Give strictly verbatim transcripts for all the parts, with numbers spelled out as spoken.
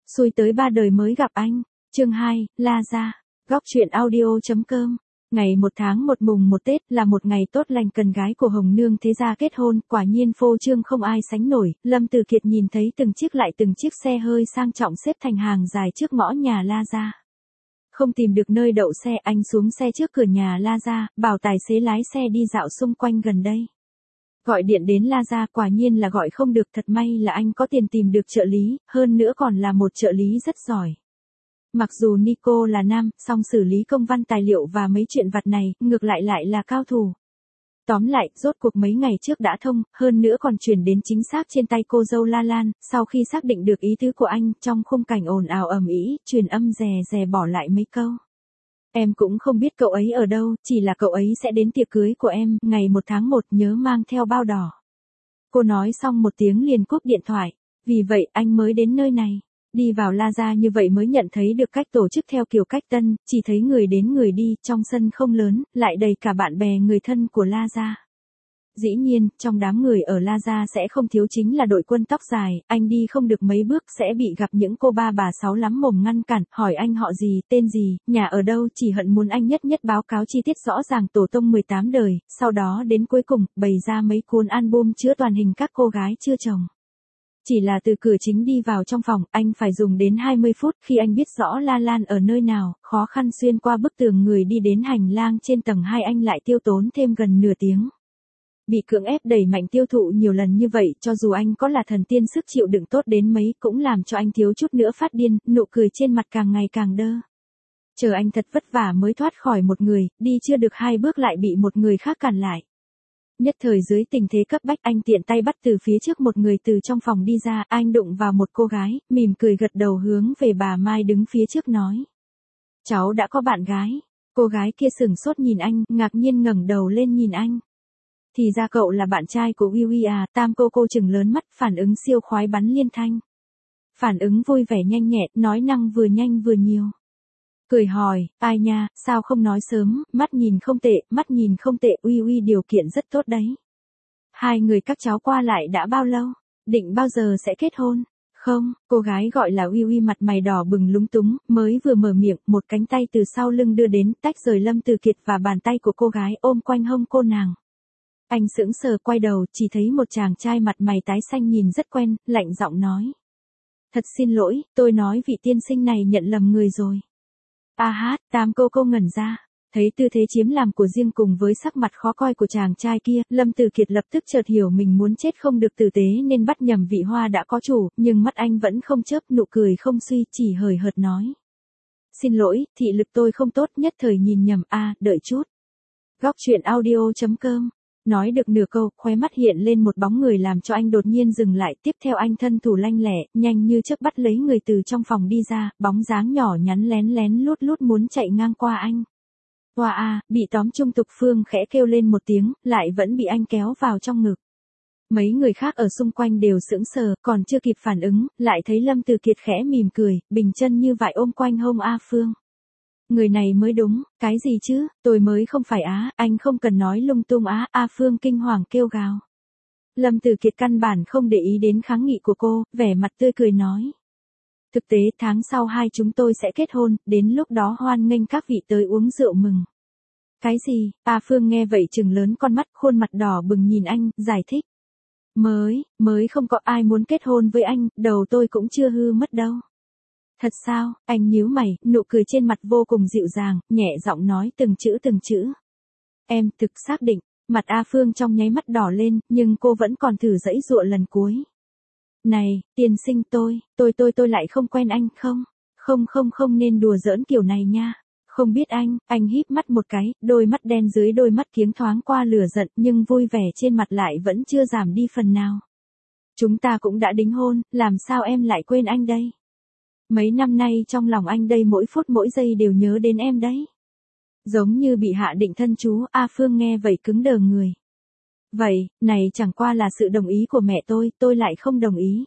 Xui tới ba đời mới gặp anh. Chương hai, La Gia. Góc truyện audio.com. Ngày một tháng một mùng một Tết là một ngày tốt lành, cần gái của Hồng Nương thế gia kết hôn, quả nhiên phô trương không ai sánh nổi. Lâm Từ Kiệt nhìn thấy từng chiếc lại từng chiếc xe hơi sang trọng xếp thành hàng dài trước ngõ nhà La Gia. Không tìm được nơi đậu xe, anh xuống xe trước cửa nhà La Gia, bảo tài xế lái xe đi dạo xung quanh gần đây. Gọi điện đến La Gia, quả nhiên là gọi không được, thật may là anh có tiền tìm được trợ lý, hơn nữa còn là một trợ lý rất giỏi. Mặc dù Nico là nam, song xử lý công văn tài liệu và mấy chuyện vặt này, ngược lại lại là cao thủ. Tóm lại, rốt cuộc mấy ngày trước đã thông, hơn nữa còn chuyển đến chính xác trên tay cô dâu La Lan, sau khi xác định được ý tứ của anh, trong khung cảnh ồn ào ầm ĩ, truyền âm dè dè bỏ lại mấy câu. Em cũng không biết cậu ấy ở đâu, chỉ là cậu ấy sẽ đến tiệc cưới của em, ngày một tháng một, nhớ mang theo bao đỏ. Cô nói xong một tiếng liền cúp điện thoại, vì vậy anh mới đến nơi này. Đi vào La Gia như vậy mới nhận thấy được cách tổ chức theo kiểu cách tân, chỉ thấy người đến người đi, trong sân không lớn, lại đầy cả bạn bè người thân của La Gia. Dĩ nhiên, trong đám người ở La Gia sẽ không thiếu chính là đội quân tóc dài, anh đi không được mấy bước sẽ bị gặp những cô ba bà sáu lắm mồm ngăn cản, hỏi anh họ gì, tên gì, nhà ở đâu, chỉ hận muốn anh nhất nhất báo cáo chi tiết rõ ràng tổ tông mười tám đời, sau đó đến cuối cùng, bày ra mấy cuốn album chứa toàn hình các cô gái chưa chồng. Chỉ là từ cửa chính đi vào trong phòng, anh phải dùng đến hai mươi phút, khi anh biết rõ La Lan ở nơi nào, khó khăn xuyên qua bức tường người đi đến hành lang trên tầng hai, anh lại tiêu tốn thêm gần nửa tiếng. Bị cưỡng ép đẩy mạnh tiêu thụ nhiều lần như vậy, cho dù anh có là thần tiên sức chịu đựng tốt đến mấy, cũng làm cho anh thiếu chút nữa phát điên, nụ cười trên mặt càng ngày càng đơ. Chờ anh thật vất vả mới thoát khỏi một người, đi chưa được hai bước lại bị một người khác cản lại. Nhất thời dưới tình thế cấp bách, anh tiện tay bắt từ phía trước một người từ trong phòng đi ra, anh đụng vào một cô gái, mỉm cười gật đầu hướng về bà Mai đứng phía trước nói. Cháu đã có bạn gái. Cô gái kia sửng sốt nhìn anh, ngạc nhiên ngẩng đầu lên nhìn anh. Thì ra cậu là bạn trai của Uy Uy à, tam cô cô trừng lớn mắt, phản ứng siêu khoái bắn liên thanh. Phản ứng vui vẻ nhanh nhẹn, nói năng vừa nhanh vừa nhiều. Cười hỏi, ai nha, sao không nói sớm, mắt nhìn không tệ, mắt nhìn không tệ, Uy Uy điều kiện rất tốt đấy. Hai người các cháu qua lại đã bao lâu, định bao giờ sẽ kết hôn? Không, cô gái gọi là Uy Uy mặt mày đỏ bừng lúng túng, mới vừa mở miệng, một cánh tay từ sau lưng đưa đến, tách rời Lâm Từ Kiệt và bàn tay của cô gái ôm quanh hông cô nàng. Anh sững sờ quay đầu, chỉ thấy một chàng trai mặt mày tái xanh nhìn rất quen, lạnh giọng nói. Thật xin lỗi, tôi nói vị tiên sinh này nhận lầm người rồi. A hát, tam cô cô ngẩn ra, thấy tư thế chiếm làm của riêng cùng với sắc mặt khó coi của chàng trai kia, Lâm Từ Kiệt lập tức chợt hiểu mình muốn chết không được tử tế nên bắt nhầm vị hoa đã có chủ, nhưng mắt anh vẫn không chớp, nụ cười không suy, chỉ hời hợt nói. Xin lỗi, thị lực tôi không tốt, nhất thời nhìn nhầm, a, à, đợi chút. Góc truyện audio.com. Nói được nửa câu, khóe mắt hiện lên một bóng người làm cho anh đột nhiên dừng lại, tiếp theo anh thân thủ lanh lẹ, nhanh như chớp bắt lấy người từ trong phòng đi ra, bóng dáng nhỏ nhắn lén lén lút lút muốn chạy ngang qua anh. Hoa a, bị tóm Trung Tục Phương khẽ kêu lên một tiếng, lại vẫn bị anh kéo vào trong ngực. Mấy người khác ở xung quanh đều sững sờ, còn chưa kịp phản ứng, lại thấy Lâm Từ Kiệt khẽ mỉm cười, bình chân như vậy ôm quanh hông A Phương. Người này mới đúng, cái gì chứ, tôi mới không phải á, anh không cần nói lung tung á, A Phương kinh hoàng kêu gào. Lâm Từ Kiệt căn bản không để ý đến kháng nghị của cô, vẻ mặt tươi cười nói. Thực tế tháng sau hai chúng tôi sẽ kết hôn, đến lúc đó hoan nghênh các vị tới uống rượu mừng. Cái gì, A Phương nghe vậy trừng lớn con mắt, khuôn mặt đỏ bừng nhìn anh, giải thích. Mới, mới không có ai muốn kết hôn với anh, đầu tôi cũng chưa hư mất đâu. Thật sao, anh nhíu mày, nụ cười trên mặt vô cùng dịu dàng, nhẹ giọng nói từng chữ từng chữ. Em thực xác định, mặt A Phương trong nháy mắt đỏ lên, nhưng cô vẫn còn thử giãy giụa lần cuối. Này, tiên sinh tôi, tôi tôi tôi lại không quen anh không, không không không nên đùa giỡn kiểu này nha. Không biết anh, anh híp mắt một cái, đôi mắt đen dưới đôi mắt kiếng thoáng qua lửa giận nhưng vui vẻ trên mặt lại vẫn chưa giảm đi phần nào. Chúng ta cũng đã đính hôn, làm sao em lại quên anh đây? Mấy năm nay trong lòng anh đây mỗi phút mỗi giây đều nhớ đến em đấy. Giống như bị hạ định thân chú, A Phương nghe vậy cứng đờ người. Vậy, này chẳng qua là sự đồng ý của mẹ tôi, tôi lại không đồng ý.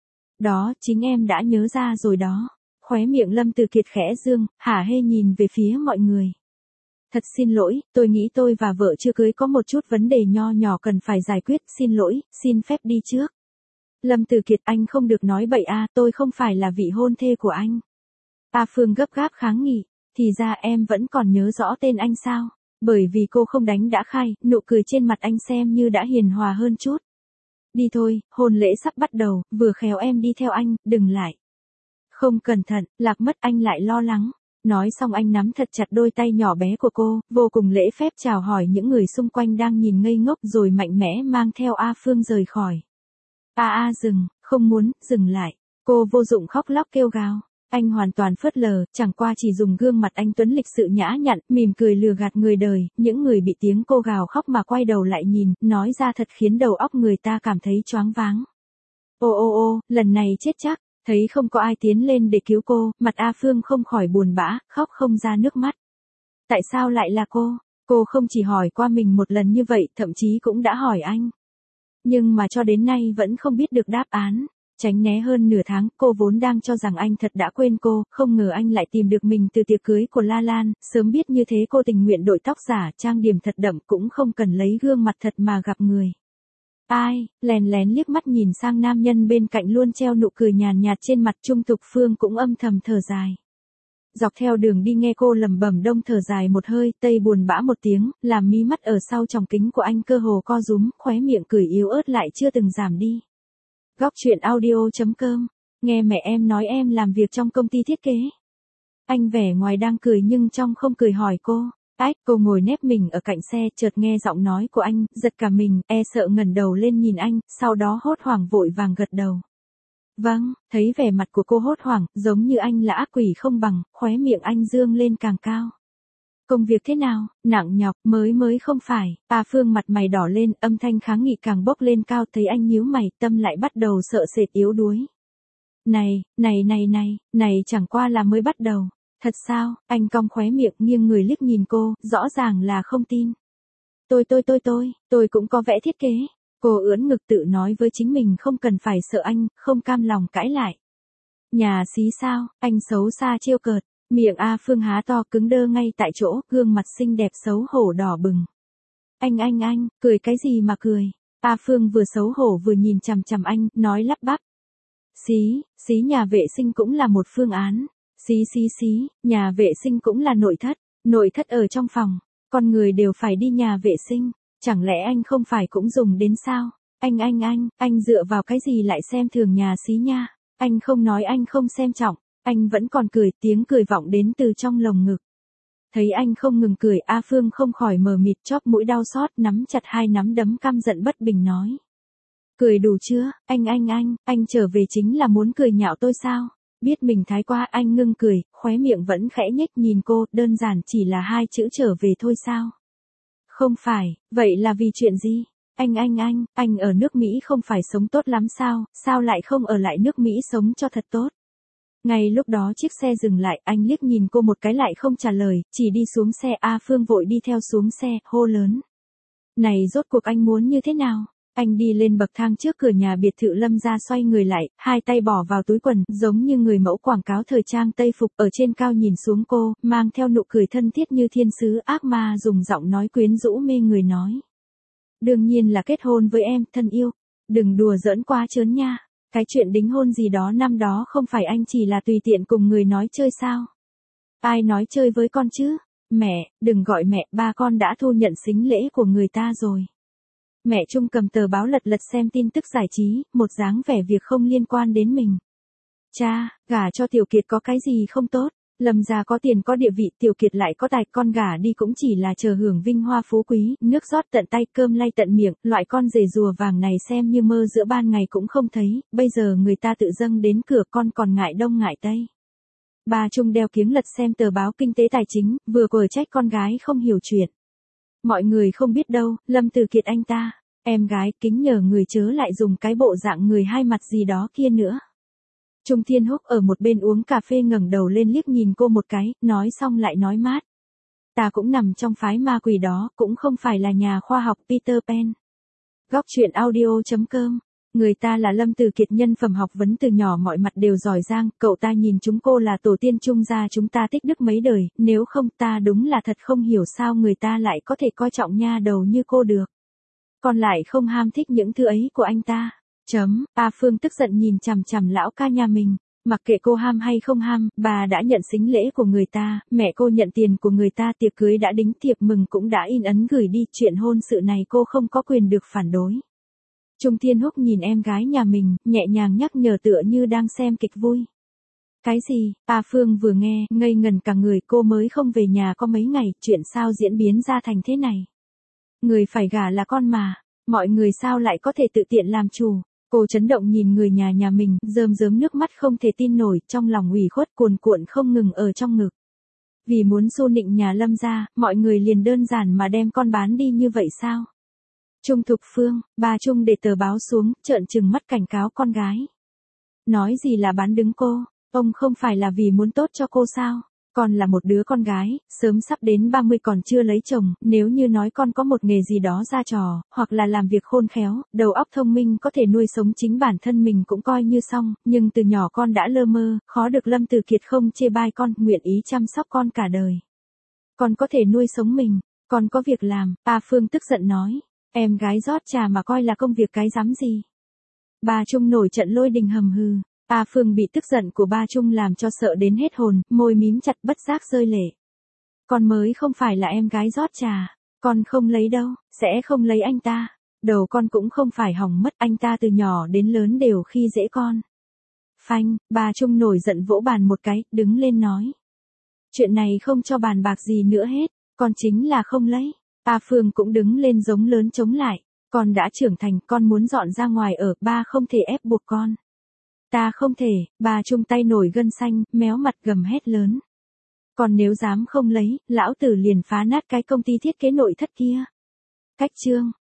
Đó, chính em đã nhớ ra rồi đó. Khóe miệng Lâm Từ Kiệt khẽ dương, hả hê nhìn về phía mọi người. Thật xin lỗi, tôi nghĩ tôi và vợ chưa cưới có một chút vấn đề nho nhỏ cần phải giải quyết, xin lỗi, xin phép đi trước. Lâm Tử Kiệt, anh không được nói bậy a, tôi không phải là vị hôn thê của anh. A Phương gấp gáp kháng nghị, thì ra em vẫn còn nhớ rõ tên anh sao? Bởi vì cô không đánh đã khai, nụ cười trên mặt anh xem như đã hiền hòa hơn chút. Đi thôi, hôn lễ sắp bắt đầu, vừa khéo em đi theo anh, đừng lại. Không cẩn thận, lạc mất anh lại lo lắng. Nói xong anh nắm thật chặt đôi tay nhỏ bé của cô, vô cùng lễ phép chào hỏi những người xung quanh đang nhìn ngây ngốc rồi mạnh mẽ mang theo A Phương rời khỏi. A A dừng, không muốn, dừng lại. Cô vô dụng khóc lóc kêu gào. Anh hoàn toàn phớt lờ, chẳng qua chỉ dùng gương mặt anh tuấn lịch sự nhã nhặn, mỉm cười lừa gạt người đời, những người bị tiếng cô gào khóc mà quay đầu lại nhìn, nói ra thật khiến đầu óc người ta cảm thấy choáng váng. Ô ô ô, lần này chết chắc, thấy không có ai tiến lên để cứu cô, mặt A Phương không khỏi buồn bã, khóc không ra nước mắt. Tại sao lại là cô? Cô không chỉ hỏi qua mình một lần như vậy, thậm chí cũng đã hỏi anh. Nhưng mà cho đến nay vẫn không biết được đáp án. Tránh né hơn nửa tháng, cô vốn đang cho rằng anh thật đã quên cô, không ngờ anh lại tìm được mình từ tiệc cưới của La Lan, sớm biết như thế cô tình nguyện đội tóc giả, trang điểm thật đậm cũng không cần lấy gương mặt thật mà gặp người. Ai, lén lén liếc mắt nhìn sang nam nhân bên cạnh luôn treo nụ cười nhàn nhạt trên mặt. Trung Thục Phương cũng âm thầm thở dài. Dọc theo đường đi nghe cô lẩm bẩm, đông thở dài một hơi, tây buồn bã một tiếng, làm mí mắt ở sau tròng kính của anh cơ hồ co rúm, khóe miệng cười yếu ớt lại chưa từng giảm đi. Góc truyện audio chấm com, nghe mẹ em nói em làm việc trong công ty thiết kế. Anh vẻ ngoài đang cười nhưng trong không cười hỏi cô. Ách, cô ngồi nép mình ở cạnh xe, chợt nghe giọng nói của anh, giật cả mình, e sợ ngẩng đầu lên nhìn anh, sau đó hốt hoảng vội vàng gật đầu. Vâng, thấy vẻ mặt của cô hốt hoảng, giống như anh là ác quỷ không bằng, khóe miệng anh dương lên càng cao. Công việc thế nào, nặng nhọc, mới mới không phải. A Phương mặt mày đỏ lên, âm thanh kháng nghị càng bốc lên cao, thấy anh nhíu mày, tâm lại bắt đầu sợ sệt yếu đuối. Này, này này này, này chẳng qua là mới bắt đầu. Thật sao? Anh cong khóe miệng nghiêng người liếc nhìn cô, rõ ràng là không tin. Tôi tôi tôi tôi, tôi cũng có vẽ thiết kế. Cô ưỡn ngực tự nói với chính mình không cần phải sợ anh, không cam lòng cãi lại. Nhà xí sao, anh xấu xa trêu cợt. Miệng A Phương há to cứng đơ ngay tại chỗ, gương mặt xinh đẹp xấu hổ đỏ bừng. Anh anh anh, cười cái gì mà cười? A Phương vừa xấu hổ vừa nhìn chằm chằm anh, nói lắp bắp. Xí, xí nhà vệ sinh cũng là một phương án. Xí xí xí, nhà vệ sinh cũng là nội thất. Nội thất ở trong phòng, con người đều phải đi nhà vệ sinh. Chẳng lẽ anh không phải cũng dùng đến sao? Anh anh anh, anh dựa vào cái gì lại xem thường nhà xí nha? Anh không nói anh không xem trọng. Anh vẫn còn cười, tiếng cười vọng đến từ trong lồng ngực. Thấy anh không ngừng cười, A Phương không khỏi mờ mịt, chóp mũi đau xót, nắm chặt hai nắm đấm căm giận bất bình nói. Cười đủ chưa, anh anh anh, anh trở về chính là muốn cười nhạo tôi sao? Biết mình thái quá, anh ngưng cười, khóe miệng vẫn khẽ nhếch nhìn cô, đơn giản chỉ là hai chữ trở về thôi sao? Không phải, vậy là vì chuyện gì? Anh anh anh, anh ở nước Mỹ không phải sống tốt lắm sao, sao lại không ở lại nước Mỹ sống cho thật tốt? Ngay lúc đó chiếc xe dừng lại, anh liếc nhìn cô một cái lại không trả lời, chỉ đi xuống xe. A Phương vội đi theo xuống xe, hô lớn. Này rốt cuộc anh muốn như thế nào? Anh đi lên bậc thang trước cửa nhà biệt thự Lâm gia, xoay người lại, hai tay bỏ vào túi quần, giống như người mẫu quảng cáo thời trang Tây phục, ở trên cao nhìn xuống cô, mang theo nụ cười thân thiết như thiên sứ ác ma, dùng giọng nói quyến rũ mê người nói. Đương nhiên là kết hôn với em, thân yêu. Đừng đùa giỡn quá trớn nha. Cái chuyện đính hôn gì đó năm đó không phải anh chỉ là tùy tiện cùng người nói chơi sao? Ai nói chơi với con chứ? Mẹ, đừng gọi mẹ, ba con đã thu nhận sính lễ của người ta rồi. Mẹ Trung cầm tờ báo lật lật xem tin tức giải trí, một dáng vẻ việc không liên quan đến mình. Cha, gả cho Tiểu Kiệt có cái gì không tốt? Lâm gia có tiền có địa vị, Tiểu Kiệt lại có tài, con gả đi cũng chỉ là chờ hưởng vinh hoa phú quý, nước rót tận tay, cơm lay tận miệng, loại con rể rùa vàng này xem như mơ giữa ban ngày cũng không thấy, bây giờ người ta tự dâng đến cửa, con còn ngại đông ngại tây. Bà Trung đeo kiếng lật xem tờ báo kinh tế tài chính, vừa quở trách con gái không hiểu chuyện. Mọi người không biết đâu, Lâm Tử Kiệt anh ta, em gái, kính nhờ người chớ lại dùng cái bộ dạng người hai mặt gì đó kia nữa. Trung Thiên Húc ở một bên uống cà phê ngẩng đầu lên liếc nhìn cô một cái, nói xong lại nói mát. Ta cũng nằm trong phái ma quỷ đó, cũng không phải là nhà khoa học Peter Pan. Góc truyện audio chấm com, người ta là Lâm Tử Kiệt, nhân phẩm học vấn từ nhỏ mọi mặt đều giỏi giang, cậu ta nhìn chúng cô là tổ tiên Trung gia chúng ta tích đức mấy đời, nếu không ta đúng là thật không hiểu sao người ta lại có thể coi trọng nha đầu như cô được. Còn lại không ham thích những thứ ấy của anh ta. Chấm, A Phương tức giận nhìn chằm chằm lão ca nhà mình. Mặc kệ cô ham hay không ham, bà đã nhận sính lễ của người ta, mẹ cô nhận tiền của người ta, tiệc cưới đã đính, thiệp mừng cũng đã in ấn gửi đi, chuyện hôn sự này cô không có quyền được phản đối. Trung Thiên Húc nhìn em gái nhà mình, nhẹ nhàng nhắc nhở tựa như đang xem kịch vui. Cái gì? A Phương vừa nghe, ngây ngần cả người, cô mới không về nhà có mấy ngày, chuyện sao diễn biến ra thành thế này? Người phải gả là con mà, mọi người sao lại có thể tự tiện làm chủ? Cô chấn động nhìn người nhà nhà mình, rơm rớm nước mắt không thể tin nổi, trong lòng ủy khuất cuồn cuộn không ngừng ở trong ngực. Vì muốn xu nịnh nhà Lâm gia, mọi người liền đơn giản mà đem con bán đi như vậy sao? Trung Thục Phương, bà Trung để tờ báo xuống, trợn trừng mắt cảnh cáo con gái. Nói gì là bán đứng cô, ông không phải là vì muốn tốt cho cô sao? Con là một đứa con gái, sớm sắp đến ba mươi còn chưa lấy chồng, nếu như nói con có một nghề gì đó ra trò, hoặc là làm việc khôn khéo, đầu óc thông minh có thể nuôi sống chính bản thân mình cũng coi như xong, nhưng từ nhỏ con đã lơ mơ, khó được Lâm Tử Kiệt không chê bai con, nguyện ý chăm sóc con cả đời. Con có thể nuôi sống mình, con có việc làm, A Phương tức giận nói, em gái rót trà mà coi là công việc cái dám gì. Bà Trung nổi trận lôi đình hầm hừ. A Phương bị tức giận của ba Trung làm cho sợ đến hết hồn, môi mím chặt bất giác rơi lệ. Con mới không phải là em gái rót trà, con không lấy đâu, sẽ không lấy anh ta. Đầu con cũng không phải hỏng mất, anh ta từ nhỏ đến lớn đều khi dễ con. Phanh, bà Trung nổi giận vỗ bàn một cái, đứng lên nói. Chuyện này không cho bàn bạc gì nữa hết, con chính là không lấy. A Phương cũng đứng lên giống lớn chống lại. Con đã trưởng thành, con muốn dọn ra ngoài ở, ba không thể ép buộc con. Ta không thể, bà Trung tay nổi gân xanh, méo mặt gầm hét lớn. Còn nếu dám không lấy, lão tử liền phá nát cái công ty thiết kế nội thất kia. Cách chương.